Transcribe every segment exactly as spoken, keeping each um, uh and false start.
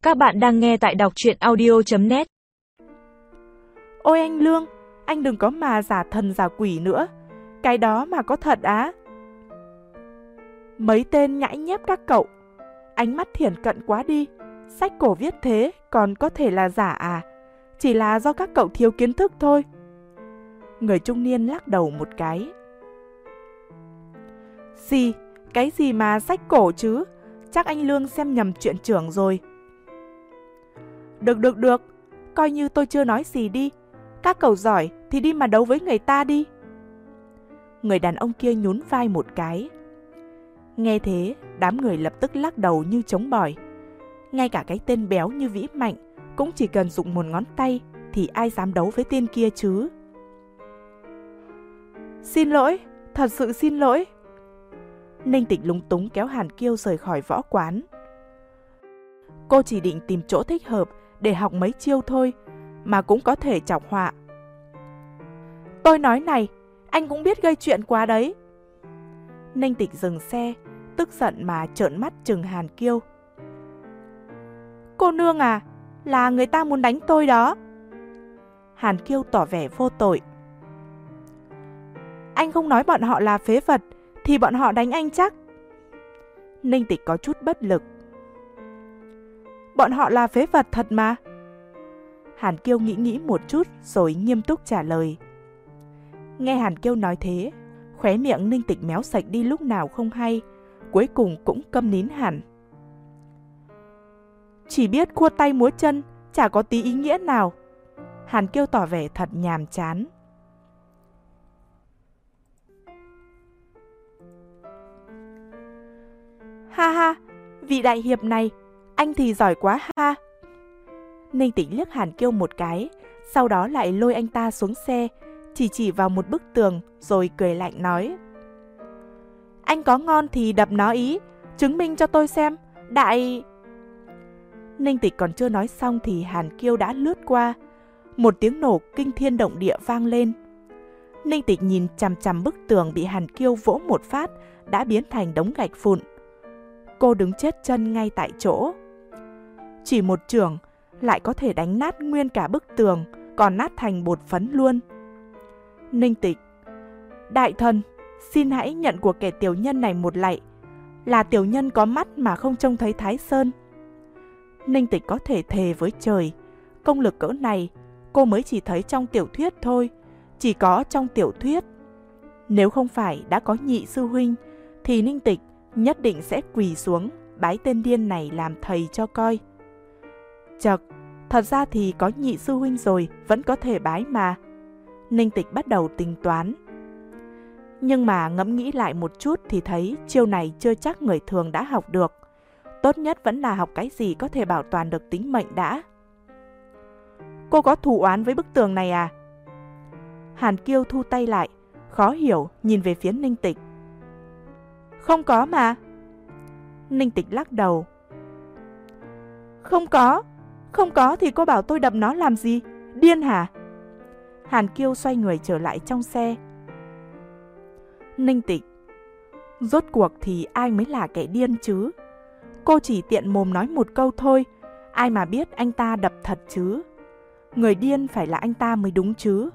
Các bạn đang nghe tại đọc truyện audio chấm net. Ôi anh Lương, anh đừng có mà giả thần giả quỷ nữa. Cái đó mà có thật á? Mấy tên nhãi nhép các cậu. Ánh mắt thiển cận quá đi. Sách cổ viết thế còn có thể là giả à? Chỉ là do các cậu thiếu kiến thức thôi. Người trung niên lắc đầu một cái. Gì? Cái gì mà sách cổ chứ? Chắc anh Lương xem nhầm chuyện trưởng rồi. Được được được, coi như tôi chưa nói gì đi. Các cậu giỏi thì đi mà đấu với người ta đi. Người đàn ông kia nhún vai một cái. Nghe thế, đám người lập tức lắc đầu như trống bỏi. Ngay cả cái tên béo như Vĩ Mạnh cũng chỉ cần dùng một ngón tay thì ai dám đấu với tên kia chứ. Xin lỗi, thật sự xin lỗi. Ninh Tịch lúng túng kéo Hàn Kiêu rời khỏi võ quán. Cô chỉ định tìm chỗ thích hợp để học mấy chiêu thôi, mà cũng có thể chọc họa. Tôi nói này, anh cũng biết gây chuyện quá đấy. Ninh Tịch dừng xe, tức giận mà trợn mắt trừng Hàn Kiêu. Cô nương à, là người ta muốn đánh tôi đó. Hàn Kiêu tỏ vẻ vô tội. Anh không nói bọn họ là phế vật thì bọn họ đánh anh chắc. Ninh Tịch có chút bất lực. Bọn họ là phế vật thật mà. Hàn Kiêu nghĩ nghĩ một chút rồi nghiêm túc trả lời. Nghe Hàn Kiêu nói thế, khóe miệng Ninh Tịch méo sạch đi lúc nào không hay, cuối cùng cũng câm nín hẳn. Chỉ biết khua tay múa chân, chả có tí ý nghĩa nào. Hàn Kiêu tỏ vẻ thật nhàm chán. Ha ha, vị đại hiệp này, anh thì giỏi quá ha. Ninh Tịch liếc Hàn Kiêu một cái, sau đó lại lôi anh ta xuống xe, chỉ chỉ vào một bức tường rồi cười lạnh nói. Anh có ngon thì đập nó ý, chứng minh cho tôi xem, đại... Ninh Tịch còn chưa nói xong thì Hàn Kiêu đã lướt qua. Một tiếng nổ kinh thiên động địa vang lên. Ninh Tịch nhìn chằm chằm bức tường bị Hàn Kiêu vỗ một phát đã biến thành đống gạch vụn. Cô đứng chết chân ngay tại chỗ. Chỉ một chưởng lại có thể đánh nát nguyên cả bức tường, còn nát thành bột phấn luôn. Ninh Tịch, đại thần, xin hãy nhận của kẻ tiểu nhân này một lạy. Là tiểu nhân có mắt mà không trông thấy Thái Sơn. Ninh Tịch có thể thề với trời, công lực cỡ này cô mới chỉ thấy trong tiểu thuyết thôi, chỉ có trong tiểu thuyết. Nếu không phải đã có nhị sư huynh thì Ninh Tịch nhất định sẽ quỳ xuống bái tên điên này làm thầy cho coi. Chật, thật ra thì có nhị sư huynh rồi vẫn có thể bái mà. Ninh Tịch bắt đầu tính toán. Nhưng mà ngẫm nghĩ lại một chút thì thấy chiêu này chưa chắc người thường đã học được. Tốt nhất vẫn là học cái gì có thể bảo toàn được tính mệnh đã. Cô có thù oán với bức tường này à? Hàn Kiêu thu tay lại, khó hiểu nhìn về phía Ninh Tịch. Không có mà. Ninh Tịch lắc đầu. Không có, không có thì cô bảo tôi đập nó làm gì? Điên hả? Hàn Kiêu xoay người trở lại trong xe. Ninh Tịch, rốt cuộc thì ai mới là kẻ điên chứ? Cô chỉ tiện mồm nói một câu thôi, ai mà biết anh ta đập thật chứ? Người điên phải là anh ta mới đúng chứ?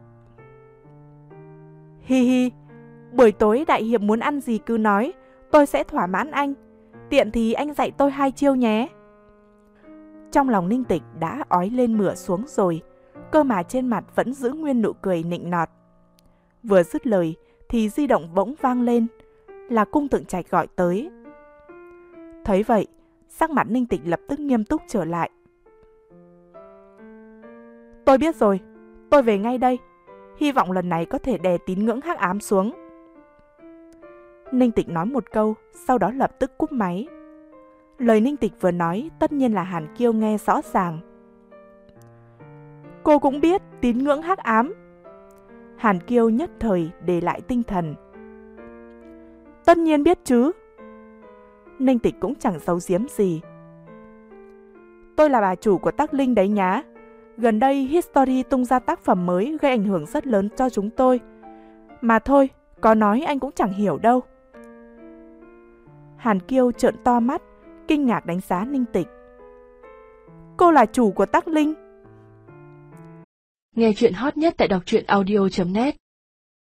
Hi hi, buổi tối đại hiệp muốn ăn gì cứ nói, tôi sẽ thỏa mãn anh. Tiện thì anh dạy tôi hai chiêu nhé. Trong lòng Ninh Tịch đã ói lên mửa xuống rồi, cơ mà trên mặt vẫn giữ nguyên nụ cười nịnh nọt. Vừa dứt lời thì di động bỗng vang lên, là Cung Tượng Trạch gọi tới. Thấy vậy, sắc mặt Ninh Tịch lập tức nghiêm túc trở lại. Tôi biết rồi, tôi về ngay đây. Hy vọng lần này có thể đè tín ngưỡng hắc ám xuống. Ninh Tịch nói một câu, sau đó lập tức cúp máy. Lời Ninh Tịch vừa nói tất nhiên là Hàn Kiêu nghe rõ ràng. Cô cũng biết tín ngưỡng hắc ám. Hàn Kiêu nhất thời để lại tinh thần. Tất nhiên biết chứ. Ninh Tịch cũng chẳng giấu giếm gì. Tôi là bà chủ của Tắc Linh đấy nhá. Gần đây History tung ra tác phẩm mới gây ảnh hưởng rất lớn cho chúng tôi. Mà thôi, có nói anh cũng chẳng hiểu đâu. Hàn Kiêu trợn to mắt, kinh ngạc đánh giá Ninh Tịch. cô là chủ của Tắc Linh. Nghe chuyện hot nhất tại đọc truyện audio chấm net.